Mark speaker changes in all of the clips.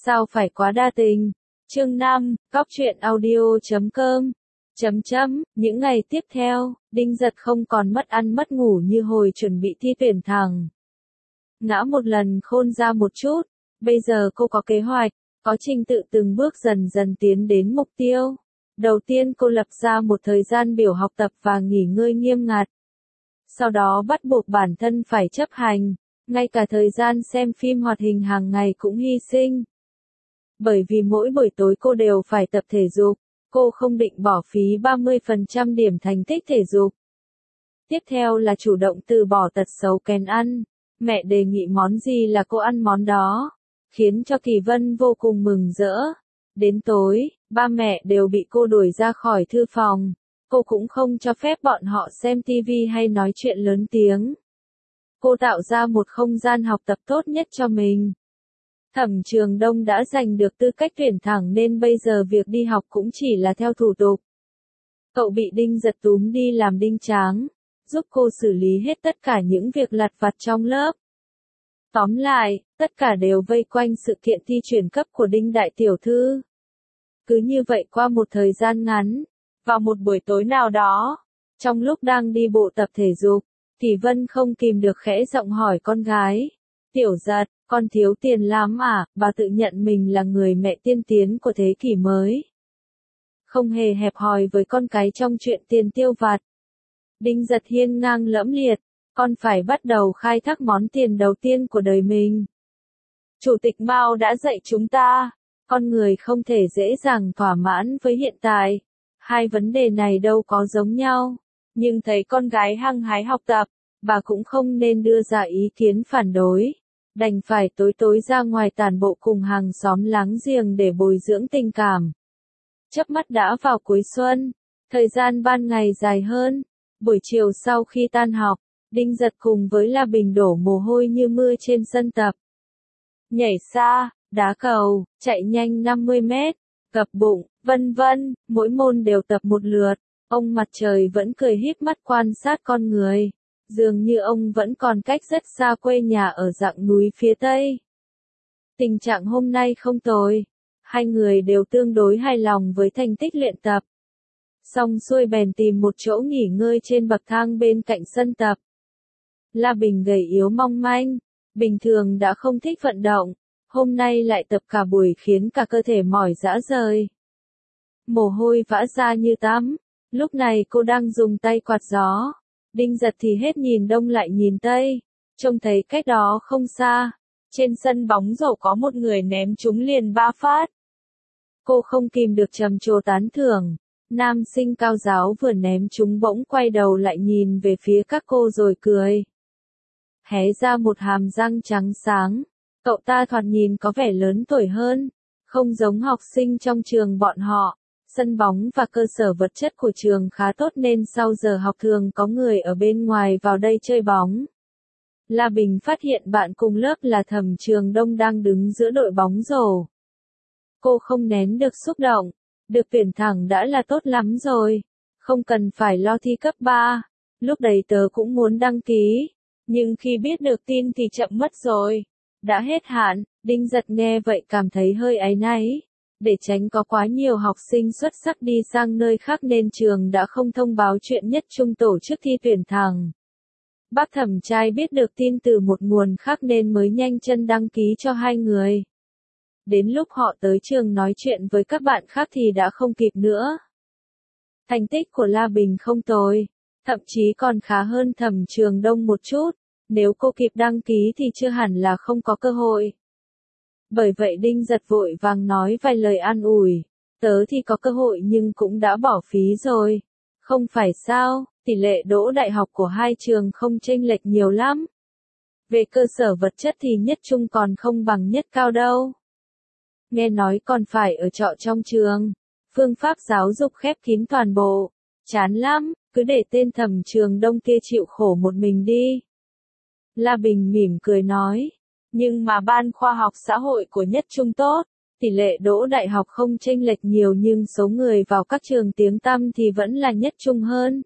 Speaker 1: Sao phải quá đa tình. Chương 5, Góc truyện audio.com. Những ngày tiếp theo, Đinh Giật không còn mất ăn mất ngủ như hồi chuẩn bị thi tuyển thẳng. Ngã một lần khôn ra một chút, bây giờ cô có kế hoạch, có trình tự từng bước dần dần tiến đến mục tiêu. Đầu tiên cô lập ra một thời gian biểu học tập và nghỉ ngơi nghiêm ngặt. Sau đó bắt buộc bản thân phải chấp hành, ngay cả thời gian xem phim hoạt hình hàng ngày cũng hy sinh. Bởi vì mỗi buổi tối cô đều phải tập thể dục, cô không định bỏ phí 30% điểm thành tích thể dục. Tiếp theo là chủ động từ bỏ tật xấu kén ăn, mẹ đề nghị món gì là cô ăn món đó, khiến cho Kỳ Vân vô cùng mừng rỡ. Đến tối, ba mẹ đều bị cô đuổi ra khỏi thư phòng, cô cũng không cho phép bọn họ xem tivi hay nói chuyện lớn tiếng. Cô tạo ra một không gian học tập tốt nhất cho mình. Thẩm Trường Đông đã giành được tư cách tuyển thẳng nên bây giờ việc đi học cũng chỉ là theo thủ tục. Cậu bị Đinh Giật túm đi làm đinh tráng, giúp cô xử lý hết tất cả những việc lặt vặt trong lớp. Tóm lại, tất cả đều vây quanh sự kiện thi chuyển cấp của Đinh Đại Tiểu Thư. Cứ như vậy qua một thời gian ngắn, vào một buổi tối nào đó, trong lúc đang đi bộ tập thể dục, Kỳ Vân không kìm được khẽ giọng hỏi con gái. Tiểu Giật, con thiếu tiền lắm à? Bà tự nhận mình là người mẹ tiên tiến của thế kỷ mới. Không hề hẹp hòi với con cái trong chuyện tiền tiêu vặt. Đinh Giật hiên ngang lẫm liệt, con phải bắt đầu khai thác món tiền đầu tiên của đời mình. Chủ tịch Mao đã dạy chúng ta, con người không thể dễ dàng thỏa mãn với hiện tại. Hai vấn đề này đâu có giống nhau, nhưng thấy con gái hăng hái học tập, bà cũng không nên đưa ra ý kiến phản đối. Đành phải tối tối ra ngoài tản bộ cùng hàng xóm láng giềng để bồi dưỡng tình cảm. Chớp mắt đã vào cuối xuân, thời gian ban ngày dài hơn. Buổi chiều sau khi tan học, Đinh Giật cùng với La Bình đổ mồ hôi như mưa trên sân tập. Nhảy xa, đá cầu, chạy nhanh 50 mét, gập bụng, vân vân, mỗi môn đều tập một lượt. Ông Mặt Trời vẫn cười híp mắt quan sát con người. Dường như ông vẫn còn cách rất xa quê nhà ở dạng núi phía Tây. Tình trạng hôm nay không tồi. Hai người đều tương đối hài lòng với thành tích luyện tập. Xong xuôi bèn tìm một chỗ nghỉ ngơi trên bậc thang bên cạnh sân tập. La Bình gầy yếu mong manh, bình thường đã không thích vận động, hôm nay lại tập cả buổi khiến cả cơ thể mỏi rã rời. Mồ hôi vã ra như tắm, lúc này cô đang dùng tay quạt gió. Đinh Giật thì hết nhìn đông lại nhìn tây, trông thấy cách đó không xa, trên sân bóng rổ có một người ném trúng liền 3 phát. Cô không kìm được trầm trồ tán thưởng, nam sinh cao giáo vừa ném trúng bỗng quay đầu lại nhìn về phía các cô rồi cười. Hé ra một hàm răng trắng sáng, cậu ta thoạt nhìn có vẻ lớn tuổi hơn, không giống học sinh trong trường bọn họ. Sân bóng và cơ sở vật chất của trường khá tốt nên sau giờ học thường có người ở bên ngoài vào đây chơi bóng. La Bình phát hiện bạn cùng lớp là Thẩm Trường Đông đang đứng giữa đội bóng rổ. Cô không nén được xúc động, được tuyển thẳng đã là tốt lắm rồi, không cần phải lo thi cấp 3, lúc đấy tớ cũng muốn đăng ký, nhưng khi biết được tin thì chậm mất rồi, đã hết hạn. Đinh Giật nghe vậy cảm thấy hơi áy náy. Để tránh có quá nhiều học sinh xuất sắc đi sang nơi khác nên trường đã không thông báo chuyện nhất trung tổ chức thi tuyển thẳng. Bác Thẩm trai biết được tin từ một nguồn khác nên mới nhanh chân đăng ký cho hai người. Đến lúc họ tới trường nói chuyện với các bạn khác thì đã không kịp nữa. Thành tích của La Bình không tồi, thậm chí còn khá hơn Thẩm Trường Đông một chút, nếu cô kịp đăng ký thì chưa hẳn là không có cơ hội. Bởi vậy Đinh Giật vội vàng nói vài lời an ủi, tớ thì có cơ hội nhưng cũng đã bỏ phí rồi. Không phải sao, tỷ lệ đỗ đại học của hai trường không chênh lệch nhiều lắm. Về cơ sở vật chất thì nhất trung còn không bằng nhất cao đâu. Nghe nói còn phải ở trọ trong trường, phương pháp giáo dục khép kín toàn bộ, chán lắm, cứ để tên Thẩm Trường Đông kia chịu khổ một mình đi. La Bình mỉm cười nói. Nhưng mà ban khoa học xã hội của nhất trung tốt, tỷ lệ đỗ đại học không chênh lệch nhiều nhưng số người vào các trường tiếng tăm thì vẫn là nhất trung hơn.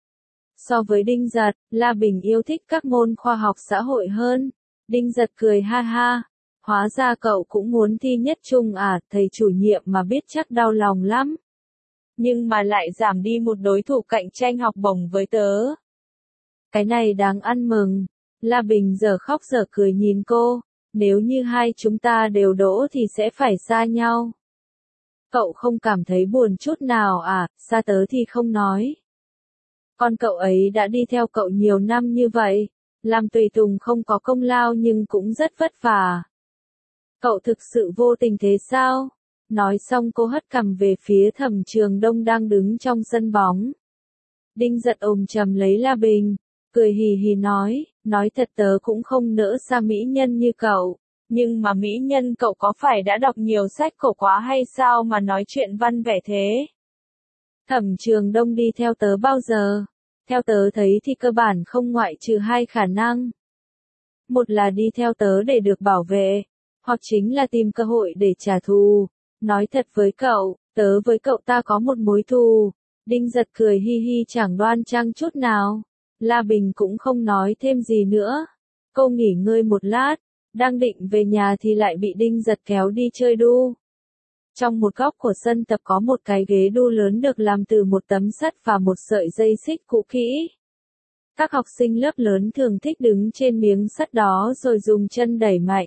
Speaker 1: So với Đinh Giật, La Bình yêu thích các môn khoa học xã hội hơn. Đinh Giật cười ha ha, Hóa ra cậu cũng muốn thi nhất trung à, thầy chủ nhiệm mà biết chắc đau lòng lắm. Nhưng mà lại giảm đi một đối thủ cạnh tranh học bổng với tớ. Cái này đáng ăn mừng. La Bình giờ khóc giờ cười nhìn cô, nếu như hai chúng ta đều đỗ thì sẽ phải xa nhau. Cậu không cảm thấy buồn chút nào à, xa tớ thì không nói. Con cậu ấy đã đi theo cậu nhiều năm như vậy, làm tùy tùng không có công lao nhưng cũng rất vất vả. Cậu thực sự vô tình thế sao? Nói xong cô hất cằm về phía Thẩm Trường Đông đang đứng trong sân bóng. Đinh Giật ôm chầm lấy La Bình, cười hì hì nói thật tớ cũng không nỡ xa mỹ nhân như cậu, nhưng mà mỹ nhân cậu có phải đã đọc nhiều sách cổ quá hay sao mà nói chuyện văn vẻ thế? Thẩm Trường Đông đi theo tớ bao giờ? Theo tớ thấy thì cơ bản không ngoại trừ hai khả năng. Một là đi theo tớ để được bảo vệ, hoặc chính là tìm cơ hội để trả thù. Nói thật với cậu, tớ với cậu ta có một mối thù. Đinh Giật cười hi hi chẳng đoan trang chút nào. La Bình cũng không nói thêm gì nữa. Cô nghỉ ngơi một lát, đang định về nhà thì lại bị Đinh Giật kéo đi chơi đu. Trong một góc của sân tập có một cái ghế đu lớn được làm từ một tấm sắt và một sợi dây xích cũ kỹ. Các học sinh lớp lớn thường thích đứng trên miếng sắt đó rồi dùng chân đẩy mạnh.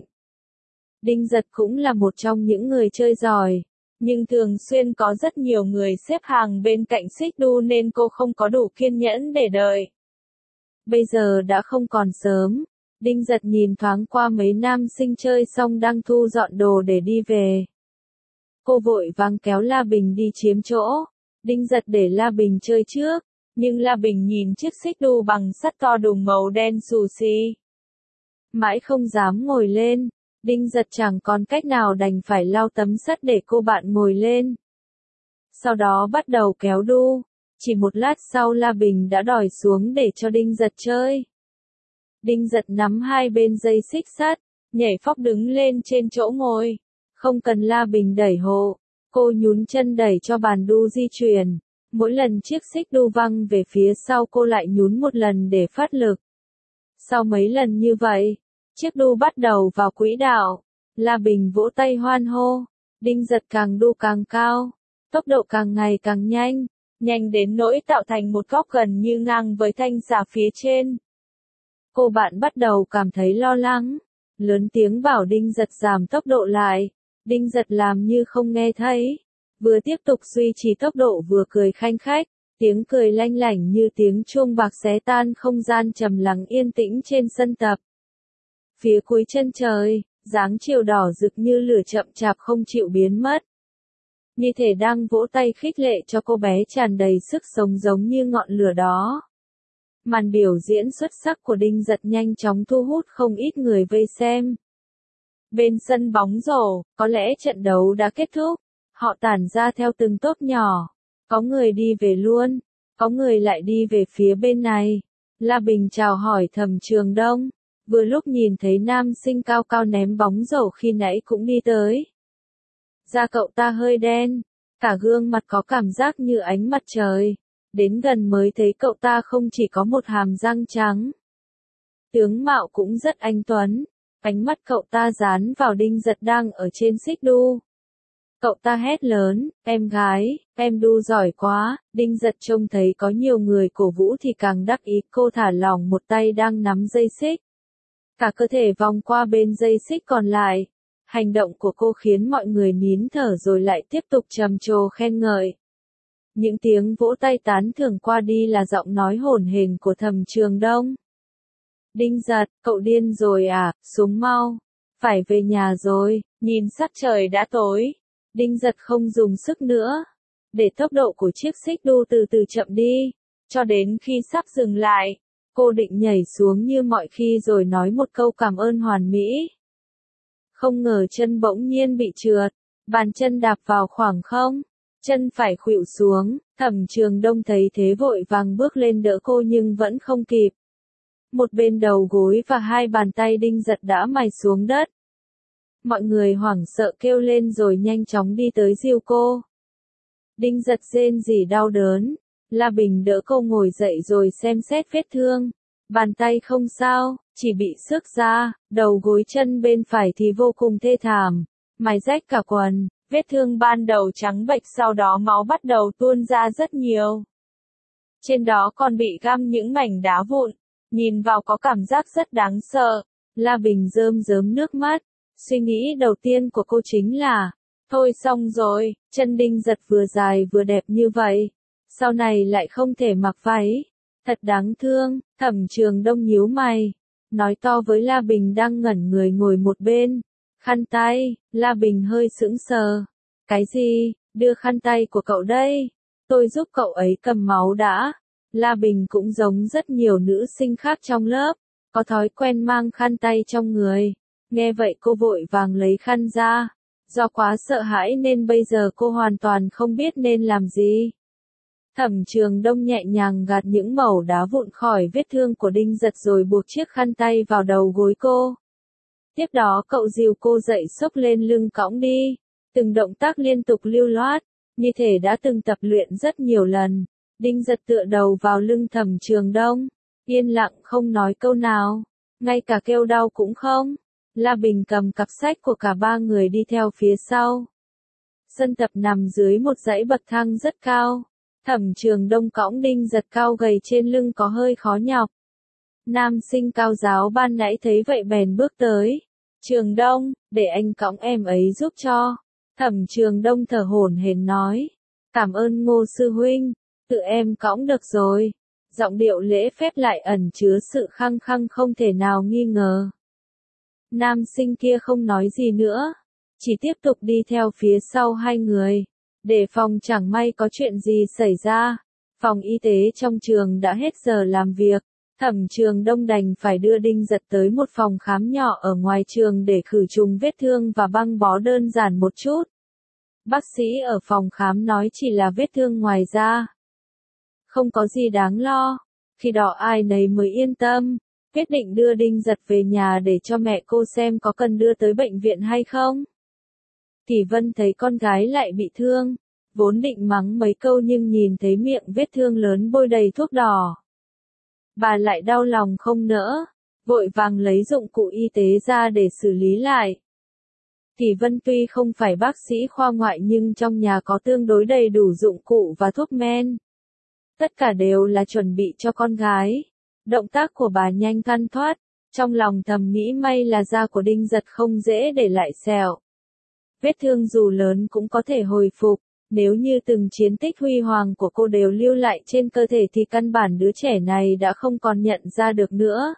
Speaker 1: Đinh Giật cũng là một trong những người chơi giỏi, nhưng thường xuyên có rất nhiều người xếp hàng bên cạnh xích đu nên cô không có đủ kiên nhẫn để đợi. Bây giờ đã không còn sớm, Đinh Giật nhìn thoáng qua mấy nam sinh chơi xong đang thu dọn đồ để đi về. Cô vội vàng kéo La Bình đi chiếm chỗ. Đinh Giật để La Bình chơi trước, nhưng La Bình nhìn chiếc xích đu bằng sắt to đùng màu đen xù xì. Mãi không dám ngồi lên, Đinh Giật chẳng còn cách nào đành phải lau tấm sắt để cô bạn ngồi lên. Sau đó bắt đầu kéo đu, chỉ một lát sau La Bình đã đòi xuống để cho Đinh Giật chơi. Đinh Giật nắm hai bên dây xích sắt, nhảy phóc đứng lên trên chỗ ngồi. Không cần La Bình đẩy hộ, cô nhún chân đẩy cho bàn đu di chuyển. Mỗi lần chiếc xích đu văng về phía sau cô lại nhún một lần để phát lực. Sau mấy lần như vậy, chiếc đu bắt đầu vào quỹ đạo. La Bình vỗ tay hoan hô. Đinh Giật càng đu càng cao, tốc độ càng ngày càng nhanh, nhanh đến nỗi tạo thành một góc gần như ngang với thanh xà phía trên. Cô bạn bắt đầu cảm thấy lo lắng, lớn tiếng bảo Đinh Giật giảm tốc độ lại. Đinh Giật làm như không nghe thấy, vừa tiếp tục duy trì tốc độ vừa cười khanh khách, tiếng cười lanh lảnh như tiếng chuông bạc xé tan không gian trầm lắng yên tĩnh trên sân tập. Phía cuối chân trời, dáng chiều đỏ rực như lửa chậm chạp không chịu biến mất. Như thể đang vỗ tay khích lệ cho cô bé tràn đầy sức sống giống như ngọn lửa đó. Màn biểu diễn xuất sắc của Đinh Giật nhanh chóng thu hút không ít người vây xem. Bên sân bóng rổ, có lẽ trận đấu đã kết thúc, họ tản ra theo từng tốp nhỏ. Có người đi về luôn, có người lại đi về phía bên này. La Bình chào hỏi Thẩm Trường Đông, vừa lúc nhìn thấy nam sinh cao cao ném bóng rổ khi nãy cũng đi tới. Da cậu ta hơi đen, cả gương mặt có cảm giác như ánh mặt trời. Đến gần mới thấy cậu ta không chỉ có một hàm răng trắng. Tướng mạo cũng rất anh tuấn. Ánh mắt cậu ta dán vào Đinh Giật đang ở trên xích đu. Cậu ta hét lớn, em gái, em đu giỏi quá. Đinh Giật trông thấy có nhiều người cổ vũ thì càng đắc ý. Cô thả lỏng một tay đang nắm dây xích, cả cơ thể vòng qua bên dây xích còn lại. Hành động của cô khiến mọi người nín thở rồi lại tiếp tục trầm trồ khen ngợi. Những tiếng vỗ tay tán thưởng qua đi là giọng nói hổn hển của Thẩm Trường Đông. Đinh Giật, cậu điên rồi à, xuống mau. Phải về nhà rồi, nhìn sắc trời đã tối. Đinh Giật không dùng sức nữa. Để tốc độ của chiếc xích đu từ từ chậm đi. Cho đến khi sắp dừng lại, cô định nhảy xuống như mọi khi rồi nói một câu cảm ơn hoàn mỹ. Không ngờ chân bỗng nhiên bị trượt. Bàn chân đạp vào khoảng không. Chân phải khuỵu xuống. Thẩm Trường Đông thấy thế vội vàng bước lên đỡ cô nhưng vẫn không kịp. Một bên đầu gối và hai bàn tay Đinh Giật đã mài xuống đất. Mọi người hoảng sợ kêu lên rồi nhanh chóng đi tới dìu cô. Đinh Giật rên rỉ đau đớn. La Bình đỡ cô ngồi dậy rồi xem xét vết thương. Bàn tay không sao, chỉ bị xước ra, đầu gối chân bên phải thì vô cùng thê thảm, mài rách cả quần, vết thương ban đầu trắng bệch sau đó máu bắt đầu tuôn ra rất nhiều. Trên đó còn bị găm những mảnh đá vụn, nhìn vào có cảm giác rất đáng sợ. La Bình rơm rớm nước mắt, suy nghĩ đầu tiên của cô chính là, thôi xong rồi, chân Đinh Giật vừa dài vừa đẹp như vậy, sau này lại không thể mặc váy, thật đáng thương. Thẩm Trường Đông nhíu mày, nói to với La Bình đang ngẩn người ngồi một bên, khăn tay. La Bình hơi sững sờ, cái gì, đưa khăn tay của cậu đây, tôi giúp cậu ấy cầm máu đã. La Bình cũng giống rất nhiều nữ sinh khác trong lớp, có thói quen mang khăn tay trong người. Nghe vậy cô vội vàng lấy khăn ra. Do quá sợ hãi nên bây giờ cô hoàn toàn không biết nên làm gì. Thẩm Trường Đông nhẹ nhàng gạt những mẩu đá vụn khỏi vết thương của Đinh Giật rồi buộc chiếc khăn tay vào đầu gối cô. Tiếp đó cậu dìu cô dậy xốc lên lưng cõng đi. Từng động tác liên tục lưu loát, như thể đã từng tập luyện rất nhiều lần. Đinh Giật tựa đầu vào lưng Thẩm Trường Đông, yên lặng không nói câu nào, ngay cả kêu đau cũng không. La Bình cầm cặp sách của cả ba người đi theo phía sau. Sân tập nằm dưới một dãy bậc thang rất cao. Thẩm Trường Đông cõng Đinh Giật cao gầy trên lưng có hơi khó nhọc. Nam sinh cao giáo ban nãy thấy vậy bèn bước tới. Trường Đông, để anh cõng em ấy giúp cho. Thẩm Trường Đông thở hổn hển nói. Cảm ơn Ngô sư huynh, tự em cõng được rồi. Giọng điệu lễ phép lại ẩn chứa sự khăng khăng không thể nào nghi ngờ. Nam sinh kia không nói gì nữa, chỉ tiếp tục đi theo phía sau hai người, để phòng chẳng may có chuyện gì xảy ra. Phòng y tế trong trường đã hết giờ làm việc, Thẩm Trường Đông đành phải đưa Đinh Giật tới một phòng khám nhỏ ở ngoài trường để khử trùng vết thương và băng bó đơn giản một chút. Bác sĩ ở phòng khám nói chỉ là vết thương ngoài da, không có gì đáng lo. Khi đó ai nấy mới yên tâm, quyết định đưa Đinh Giật về nhà để cho mẹ cô xem có cần đưa tới bệnh viện hay không. Kỳ Vân thấy con gái lại bị thương, vốn định mắng mấy câu nhưng nhìn thấy miệng vết thương lớn bôi đầy thuốc đỏ. Bà lại đau lòng không nỡ, vội vàng lấy dụng cụ y tế ra để xử lý lại. Kỳ Vân tuy không phải bác sĩ khoa ngoại nhưng trong nhà có tương đối đầy đủ dụng cụ và thuốc men. Tất cả đều là chuẩn bị cho con gái. Động tác của bà nhanh thoăn thoắt, trong lòng thầm nghĩ may là da của Đinh Giật không dễ để lại sẹo. Vết thương dù lớn cũng có thể hồi phục, nếu như từng chiến tích huy hoàng của cô đều lưu lại trên cơ thể thì căn bản đứa trẻ này đã không còn nhận ra được nữa.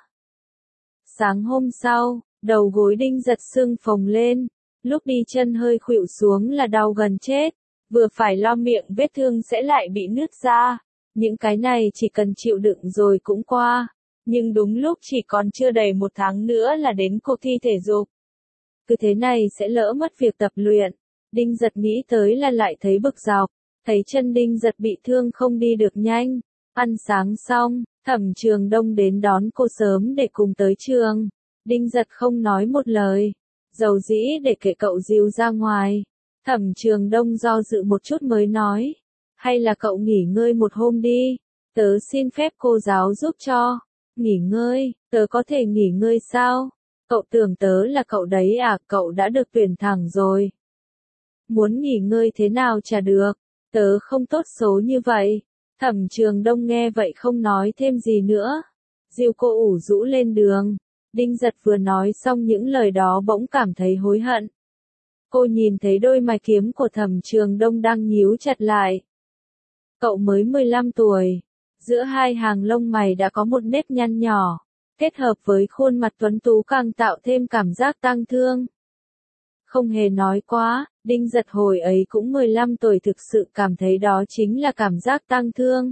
Speaker 1: Sáng hôm sau, đầu gối Đinh Giật sưng phồng lên, lúc đi chân hơi khuỵu xuống là đau gần chết, vừa phải lo miệng vết thương sẽ lại bị nứt ra. Những cái này chỉ cần chịu đựng rồi cũng qua, nhưng đúng lúc chỉ còn chưa đầy một tháng nữa là đến cuộc thi thể dục. Cứ thế này sẽ lỡ mất việc tập luyện. Đinh Giật nghĩ tới là lại thấy bực dọc, thấy chân Đinh Giật bị thương không đi được nhanh. Ăn sáng xong, Thẩm Trường Đông đến đón cô sớm để cùng tới trường. Đinh Giật không nói một lời, dầu dĩ để kệ cậu dìu ra ngoài. Thẩm Trường Đông do dự một chút mới nói. Hay là cậu nghỉ ngơi một hôm đi, tớ xin phép cô giáo giúp cho. Nghỉ ngơi, tớ có thể nghỉ ngơi sao? Cậu tưởng tớ là cậu đấy à, cậu đã được tuyển thẳng rồi. Muốn nghỉ ngơi thế nào chả được, tớ không tốt số như vậy. Thẩm Trường Đông nghe vậy không nói thêm gì nữa. Dìu cô ủ rũ lên đường. Đinh Giật vừa nói xong những lời đó bỗng cảm thấy hối hận. Cô nhìn thấy đôi mày kiếm của Thẩm Trường Đông đang nhíu chặt lại. Cậu mới 15 tuổi, giữa hai hàng lông mày đã có một nếp nhăn nhỏ, kết hợp với khuôn mặt tuấn tú càng tạo thêm cảm giác tang thương. Không hề nói quá, Đinh Giật hồi ấy cũng 15 tuổi thực sự cảm thấy đó chính là cảm giác tang thương.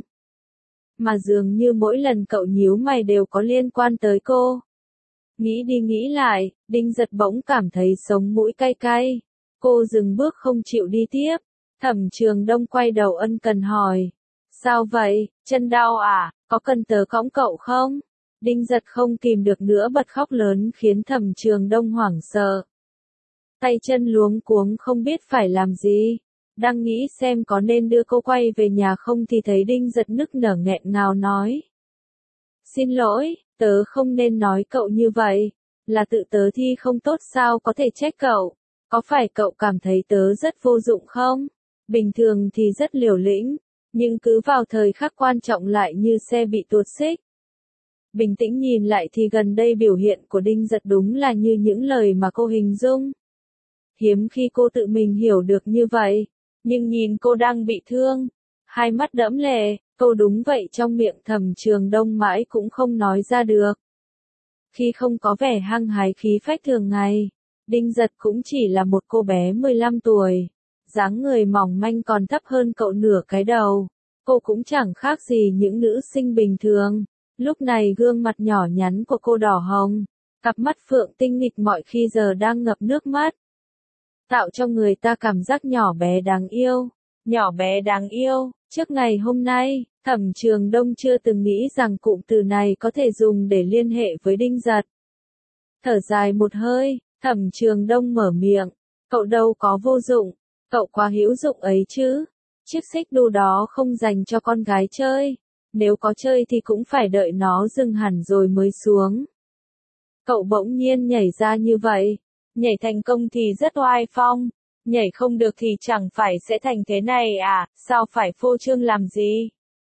Speaker 1: Mà dường như mỗi lần cậu nhíu mày đều có liên quan tới cô. Nghĩ đi nghĩ lại, Đinh Giật bỗng cảm thấy sống mũi cay cay. Cô dừng bước không chịu đi tiếp. Thẩm Trường Đông quay đầu ân cần hỏi. Sao vậy, chân đau à, có cần tớ cõng cậu không? Đinh Giật không kìm được nữa bật khóc lớn khiến Thẩm Trường Đông hoảng sợ. Tay chân luống cuống không biết phải làm gì. Đang nghĩ xem có nên đưa cô quay về nhà không thì thấy Đinh Giật nức nở nghẹn ngào nói. Xin lỗi, Tớ không nên nói cậu như vậy, là tự tớ thi không tốt sao có thể trách cậu, có phải cậu cảm thấy tớ rất vô dụng không? Bình thường thì rất liều lĩnh, nhưng cứ vào thời khắc quan trọng lại như xe bị tuột xích. Bình tĩnh nhìn lại thì gần đây biểu hiện của Đinh Giật đúng là như những lời mà cô hình dung. Hiếm khi cô tự mình hiểu được như vậy, nhưng nhìn cô đang bị thương, hai mắt đẫm lệ, câu đúng vậy trong miệng Thẩm Trường Đông mãi cũng không nói ra được. Khi không có vẻ hăng hái khí phách thường ngày, Đinh Giật cũng chỉ là một cô bé 15 tuổi, dáng người mỏng manh còn thấp hơn cậu nửa cái đầu, cô cũng chẳng khác gì những nữ sinh bình thường. Lúc này gương mặt nhỏ nhắn của cô đỏ hồng, cặp mắt phượng tinh nghịch mọi khi giờ đang ngập nước mắt, tạo cho người ta cảm giác nhỏ bé đáng yêu. Nhỏ bé đáng yêu, trước ngày hôm nay, Thẩm Trường Đông chưa từng nghĩ rằng cụm từ này có thể dùng để liên hệ với Đinh Giật. Thở dài một hơi, Thẩm Trường Đông mở miệng, cậu đâu có vô dụng, cậu quá hữu dụng ấy chứ. Chiếc xích đu đó không dành cho con gái chơi, nếu có chơi thì cũng phải đợi nó dừng hẳn rồi mới xuống. Cậu bỗng nhiên nhảy ra như vậy, nhảy thành công thì rất oai phong, nhảy không được thì chẳng phải sẽ thành thế này à, sao phải phô trương làm gì?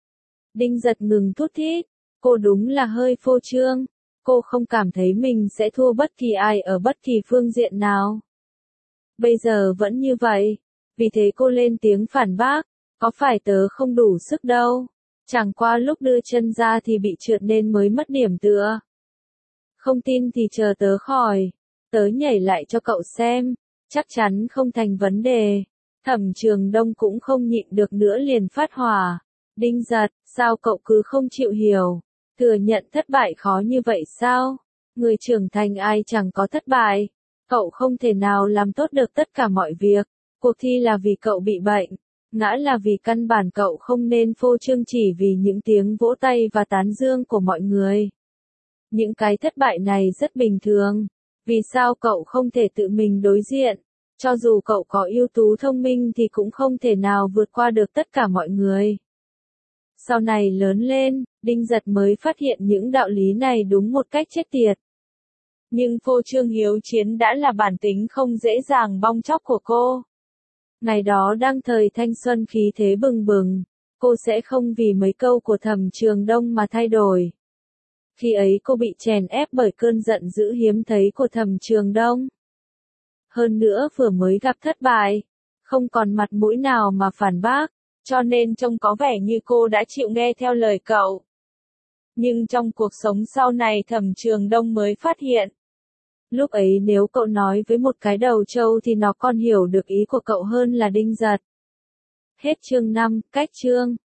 Speaker 1: Đinh Giật ngừng thút thít, cô đúng là hơi phô trương, cô không cảm thấy mình sẽ thua bất kỳ ai ở bất kỳ phương diện nào. Bây giờ vẫn như vậy, vì thế cô lên tiếng phản bác, có phải tớ không đủ sức đâu, chẳng qua lúc đưa chân ra thì bị trượt nên mới mất điểm tựa. Không tin thì chờ tớ khỏi, tớ nhảy lại cho cậu xem, chắc chắn không thành vấn đề. Thẩm Trường Đông cũng không nhịn được nữa liền phát hỏa. Đinh Giật, sao cậu cứ không chịu hiểu? Thừa nhận thất bại khó như vậy sao? Người trưởng thành ai chẳng có thất bại. Cậu không thể nào làm tốt được tất cả mọi việc. Cuộc thi là vì cậu bị bệnh. Ngã là vì căn bản cậu không nên phô trương chỉ vì những tiếng vỗ tay và tán dương của mọi người. Những cái thất bại này rất bình thường. Vì sao cậu không thể tự mình đối diện? Cho dù cậu có ưu tú thông minh thì cũng không thể nào vượt qua được tất cả mọi người. Sau này lớn lên, Đinh Giật mới phát hiện những đạo lý này đúng một cách chết tiệt. Nhưng phô trương hiếu chiến đã là bản tính không dễ dàng bong tróc của cô. Ngày đó đang thời thanh xuân khí thế bừng bừng, cô sẽ không vì mấy câu của Thẩm Trường Đông mà thay đổi. Khi ấy cô bị chèn ép bởi cơn giận dữ hiếm thấy của Thẩm Trường Đông. Hơn nữa vừa mới gặp thất bại, không còn mặt mũi nào mà phản bác, cho nên trông có vẻ như cô đã chịu nghe theo lời cậu. Nhưng trong cuộc sống sau này Thẩm Trường Đông mới phát hiện. Lúc ấy nếu cậu nói với một cái đầu trâu thì nó còn hiểu được ý của cậu hơn là Đinh Giật. Hết chương 5, cách chương.